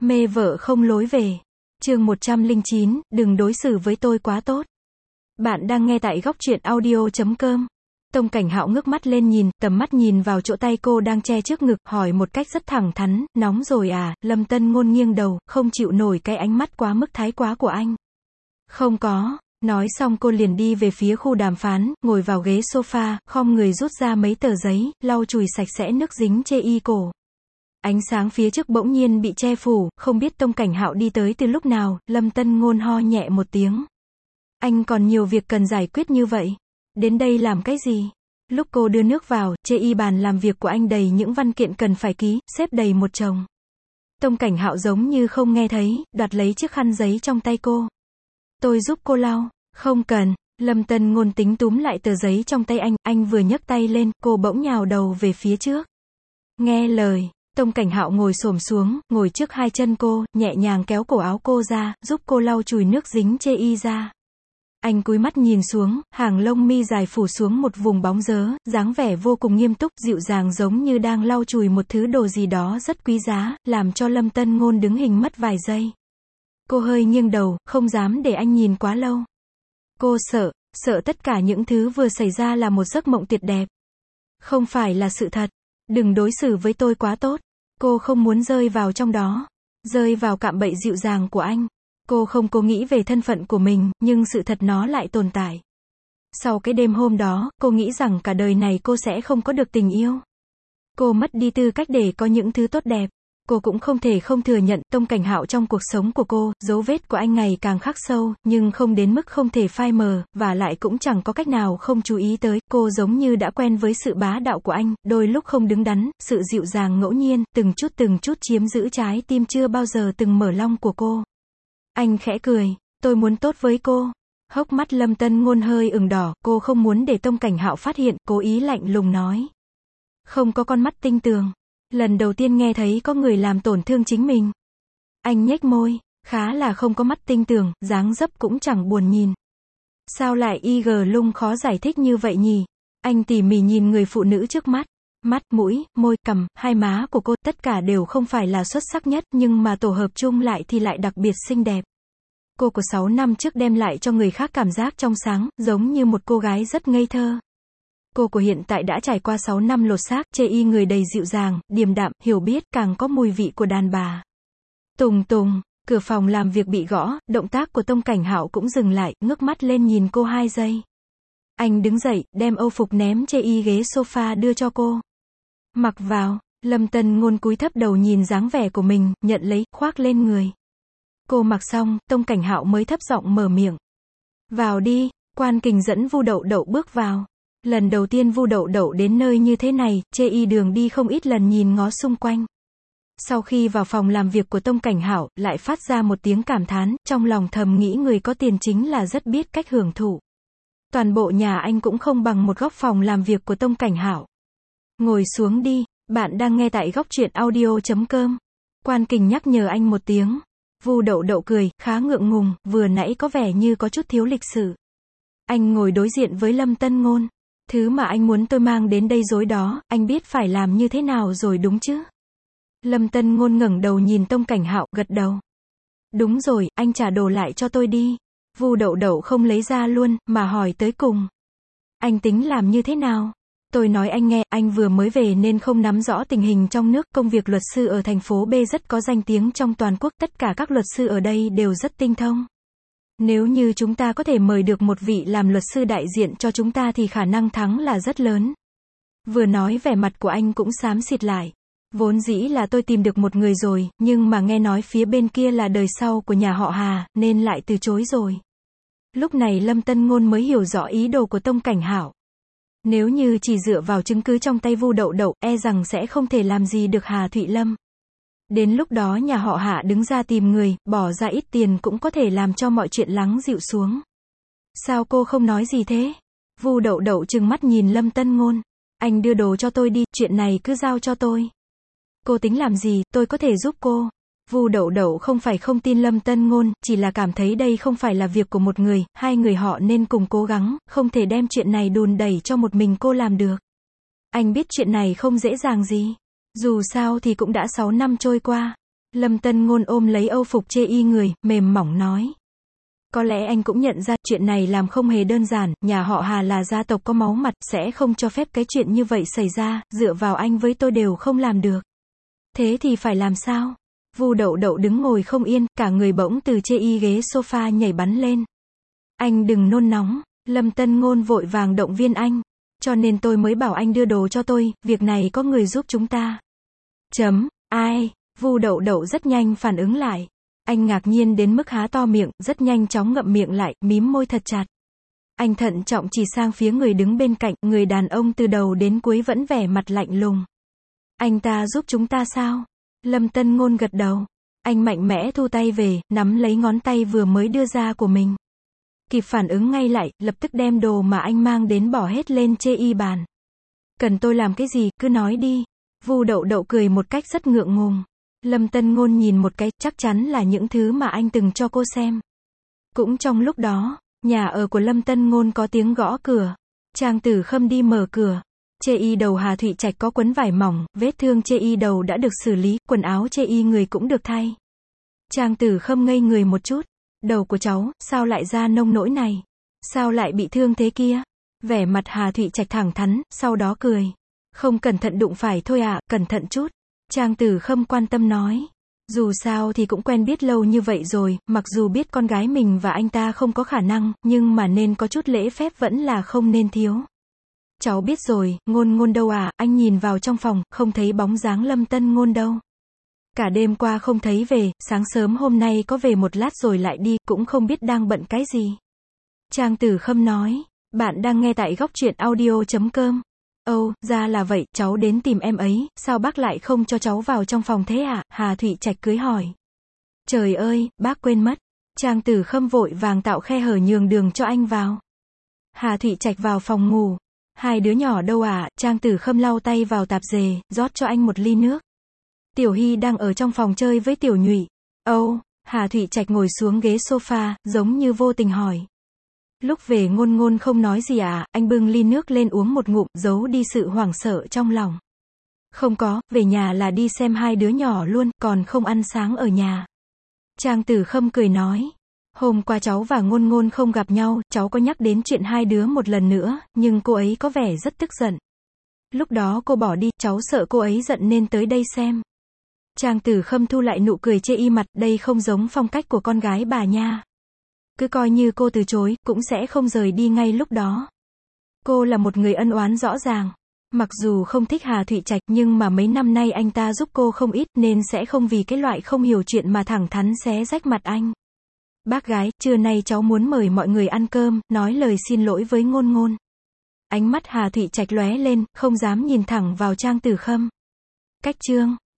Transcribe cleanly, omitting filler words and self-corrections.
Mê vợ không lối về. Chương 109, đừng đối xử với tôi quá tốt. Bạn đang nghe tại góc truyện audio.com. Tông Cảnh Hạo ngước mắt lên nhìn, tầm mắt nhìn vào chỗ tay cô đang che trước ngực, hỏi một cách rất thẳng thắn, nóng rồi à? Lâm Tân Ngôn nghiêng đầu, không chịu nổi cái ánh mắt quá mức thái quá của anh. Không có. Nói xong cô liền đi về phía khu đàm phán, ngồi vào ghế sofa, khom người rút ra mấy tờ giấy, lau chùi sạch sẽ nước dính chê y cổ. Ánh sáng phía trước bỗng nhiên bị che phủ, không biết Tông Cảnh Hạo đi tới từ lúc nào. Lâm Tân Ngôn ho nhẹ một tiếng. Anh còn nhiều việc cần giải quyết như vậy. Đến đây làm cái gì? Lúc cô đưa nước vào, chê y bàn làm việc của anh đầy những văn kiện cần phải ký, xếp đầy một chồng. Tông Cảnh Hạo giống như không nghe thấy, đoạt lấy chiếc khăn giấy trong tay cô. Tôi giúp cô lau. Không cần. Lâm Tân Ngôn tính túm lại tờ giấy trong tay anh vừa nhấc tay lên, cô bỗng nhào đầu về phía trước. Nghe lời. Tông Cảnh Hạo ngồi xổm xuống, ngồi trước hai chân cô, nhẹ nhàng kéo cổ áo cô ra, giúp cô lau chùi nước dính chê y ra. Anh cúi mắt nhìn xuống, hàng lông mi dài phủ xuống một vùng bóng rớ, dáng vẻ vô cùng nghiêm túc, dịu dàng giống như đang lau chùi một thứ đồ gì đó rất quý giá, làm cho Lâm Tân Ngôn đứng hình mất vài giây. Cô hơi nghiêng đầu, không dám để anh nhìn quá lâu. Cô sợ tất cả những thứ vừa xảy ra là một giấc mộng tuyệt đẹp. Không phải là sự thật. Đừng đối xử với tôi quá tốt. Cô không muốn rơi vào trong đó. Rơi vào cạm bẫy dịu dàng của anh. Cô không cố nghĩ về thân phận của mình, nhưng sự thật nó lại tồn tại. Sau cái đêm hôm đó, cô nghĩ rằng cả đời này cô sẽ không có được tình yêu. Cô mất đi tư cách để có những thứ tốt đẹp. Cô cũng không thể không thừa nhận Tông Cảnh Hạo trong cuộc sống của cô, dấu vết của anh ngày càng khắc sâu, nhưng không đến mức không thể phai mờ, và lại cũng chẳng có cách nào không chú ý tới. Cô giống như đã quen với sự bá đạo của anh, đôi lúc không đứng đắn, sự dịu dàng ngẫu nhiên, từng chút chiếm giữ trái tim chưa bao giờ từng mở long của cô. Anh khẽ cười, tôi muốn tốt với cô. Hốc mắt Lâm Tân Ngôn hơi ửng đỏ, cô không muốn để Tông Cảnh Hạo phát hiện, cố ý lạnh lùng nói. Không có con mắt tinh tường. Lần đầu tiên nghe thấy có người làm tổn thương chính mình. Anh nhếch môi, khá là không có mắt tinh tường, dáng dấp cũng chẳng buồn nhìn. Sao lại lung khó giải thích như vậy nhỉ? Anh tỉ mỉ nhìn người phụ nữ trước mắt. Mắt, mũi, môi, cằm, hai má của cô, tất cả đều không phải là xuất sắc nhất, nhưng mà tổ hợp chung lại thì lại đặc biệt xinh đẹp. Cô của 6 năm trước đem lại cho người khác cảm giác trong sáng, giống như một cô gái rất ngây thơ. Cô của hiện tại đã trải qua 6 năm lột xác, chê y người đầy dịu dàng, điềm đạm, hiểu biết, càng có mùi vị của đàn bà. Tùng tùng, cửa phòng làm việc bị gõ, động tác của Tông Cảnh Hạo cũng dừng lại, ngước mắt lên nhìn cô 2 giây. Anh đứng dậy, đem âu phục ném chê y ghế sofa đưa cho cô. Mặc vào. Lâm Tân Ngôn cúi thấp đầu nhìn dáng vẻ của mình, nhận lấy, khoác lên người. Cô mặc xong, Tông Cảnh Hạo mới thấp giọng mở miệng. Vào đi. Quan Kình dẫn Vu Đậu Đậu bước vào. Lần đầu tiên Vu Đậu Đậu đến nơi như thế này, chê y đường đi không ít lần nhìn ngó xung quanh. Sau khi vào phòng làm việc của Tông Cảnh Hạo, lại phát ra một tiếng cảm thán, trong lòng thầm nghĩ người có tiền chính là rất biết cách hưởng thụ. Toàn bộ nhà anh cũng không bằng một góc phòng làm việc của Tông Cảnh Hạo. Ngồi xuống đi, bạn đang nghe tại góc truyện audio.com. Quan Kình nhắc nhở anh một tiếng. Vu Đậu Đậu cười, khá ngượng ngùng, vừa nãy có vẻ như có chút thiếu lịch sự. Anh ngồi đối diện với Lâm Tân Ngôn. Thứ mà anh muốn tôi mang đến đây dối đó, anh biết phải làm như thế nào rồi đúng chứ? Lâm Tân Ngôn ngẩng đầu nhìn Tông Cảnh Hạo, gật đầu. Đúng rồi, anh trả đồ lại cho tôi đi. Vu Đậu Đậu không lấy ra luôn, mà hỏi tới cùng. Anh tính làm như thế nào? Tôi nói anh nghe, anh vừa mới về nên không nắm rõ tình hình trong nước, công việc luật sư ở thành phố B rất có danh tiếng trong toàn quốc, tất cả các luật sư ở đây đều rất tinh thông. Nếu như chúng ta có thể mời được một vị làm luật sư đại diện cho chúng ta thì khả năng thắng là rất lớn. Vừa nói vẻ mặt của anh cũng xám xịt lại. Vốn dĩ là tôi tìm được một người rồi, nhưng mà nghe nói phía bên kia là đời sau của nhà họ Hà, nên lại từ chối rồi. Lúc này Lâm Tân Ngôn mới hiểu rõ ý đồ của Tông Cảnh Hạo. Nếu như chỉ dựa vào chứng cứ trong tay Vu Đậu Đậu, e rằng sẽ không thể làm gì được Hà Thụy Lâm. Đến lúc đó nhà họ Hạ đứng ra tìm người, bỏ ra ít tiền cũng có thể làm cho mọi chuyện lắng dịu xuống. Sao cô không nói gì thế? Vu Đậu Đậu trừng mắt nhìn Lâm Tân Ngôn. Anh đưa đồ cho tôi đi, chuyện này cứ giao cho tôi. Cô tính làm gì, tôi có thể giúp cô. Vu Đậu Đậu không phải không tin Lâm Tân Ngôn, chỉ là cảm thấy đây không phải là việc của một người, hai người họ nên cùng cố gắng, không thể đem chuyện này đùn đẩy cho một mình cô làm được. Anh biết chuyện này không dễ dàng gì. Dù sao thì cũng đã 6 năm trôi qua. Lâm Tân Ngôn ôm lấy âu phục chê y người, mềm mỏng nói. Có lẽ anh cũng nhận ra, chuyện này làm không hề đơn giản, nhà họ Hà là gia tộc có máu mặt, sẽ không cho phép cái chuyện như vậy xảy ra, dựa vào anh với tôi đều không làm được. Thế thì phải làm sao? Vu Đậu Đậu đứng ngồi không yên, cả người bỗng từ chê y ghế sofa nhảy bắn lên. Anh đừng nôn nóng, Lâm Tân Ngôn vội vàng động viên anh. Cho nên tôi mới bảo anh đưa đồ cho tôi, việc này có người giúp chúng ta. Ai? Vu Đậu Đậu rất nhanh phản ứng lại. Anh ngạc nhiên đến mức há to miệng, rất nhanh chóng ngậm miệng lại, mím môi thật chặt. Anh thận trọng chỉ sang phía người đứng bên cạnh, người đàn ông từ đầu đến cuối vẫn vẻ mặt lạnh lùng. Anh ta giúp chúng ta sao? Lâm Tân Ngôn gật đầu. Anh mạnh mẽ thu tay về, nắm lấy ngón tay vừa mới đưa ra của mình. Kịp phản ứng ngay lại, lập tức đem đồ mà anh mang đến bỏ hết lên chê y bàn. Cần tôi làm cái gì, cứ nói đi. Vu Đậu Đậu cười một cách rất ngượng ngùng. Lâm Tân Ngôn nhìn một cái, chắc chắn là những thứ mà anh từng cho cô xem. Cũng trong lúc đó, nhà ở của Lâm Tân Ngôn có tiếng gõ cửa. Trang Tử Khâm đi mở cửa. Chê y đầu Hà Thụy Trạch có quấn vải mỏng, vết thương chê y đầu đã được xử lý, quần áo chê y người cũng được thay. Trang Tử Khâm ngây người một chút. Đầu của cháu, sao lại ra nông nỗi này? Sao lại bị thương thế kia? Vẻ mặt Hà Thụy Trạch thẳng thắn, sau đó cười. Không cẩn thận đụng phải thôi ạ, cẩn thận chút. Trang Tử Khâm quan tâm nói. Dù sao thì cũng quen biết lâu như vậy rồi, mặc dù biết con gái mình và anh ta không có khả năng, nhưng mà nên có chút lễ phép vẫn là không nên thiếu. Cháu biết rồi, Ngôn Ngôn đâu à? Anh nhìn vào trong phòng, không thấy bóng dáng Lâm Tân Ngôn đâu. Cả đêm qua không thấy về, sáng sớm hôm nay có về một lát rồi lại đi, cũng không biết đang bận cái gì. Trang Tử Khâm nói. Bạn đang nghe tại góc truyện audio.com. Ồ, ra là vậy, cháu đến tìm em ấy, sao bác lại không cho cháu vào trong phòng thế ạ? Hà Thụy Trạch cưới hỏi. Trời ơi, bác quên mất. Trang Tử Khâm vội vàng tạo khe hở nhường đường cho anh vào. Hà Thụy Trạch vào phòng ngủ. Hai đứa nhỏ đâu à? Trang Tử Khâm lau tay vào tạp dề, rót cho anh một ly nước. Tiểu Hy đang ở trong phòng chơi với Tiểu Nhụy. Ồ, Hà Thụy Trạch ngồi xuống ghế sofa, giống như vô tình hỏi. Lúc về Ngôn Ngôn không nói gì à? Anh bưng ly nước lên uống một ngụm, giấu đi sự hoảng sợ trong lòng. Không có, về nhà là đi xem hai đứa nhỏ luôn, còn không ăn sáng ở nhà. Trang Tử Khâm cười nói. Hôm qua cháu và Ngôn Ngôn không gặp nhau, cháu có nhắc đến chuyện hai đứa một lần nữa, nhưng cô ấy có vẻ rất tức giận. Lúc đó cô bỏ đi, cháu sợ cô ấy giận nên tới đây xem. Trang Tử Khâm thu lại nụ cười chê y mặt, đây không giống phong cách của con gái bà nha. Cứ coi như cô từ chối, cũng sẽ không rời đi ngay lúc đó. Cô là một người ân oán rõ ràng. Mặc dù không thích Hà Thụy Trạch, nhưng mà mấy năm nay anh ta giúp cô không ít, nên sẽ không vì cái loại không hiểu chuyện mà thẳng thắn xé rách mặt anh. Bác gái, trưa nay cháu muốn mời mọi người ăn cơm, nói lời xin lỗi với Ngôn Ngôn. Ánh mắt Hà Thụy Trạch lóe lên, không dám nhìn thẳng vào Trang Tử Khâm. Cách chương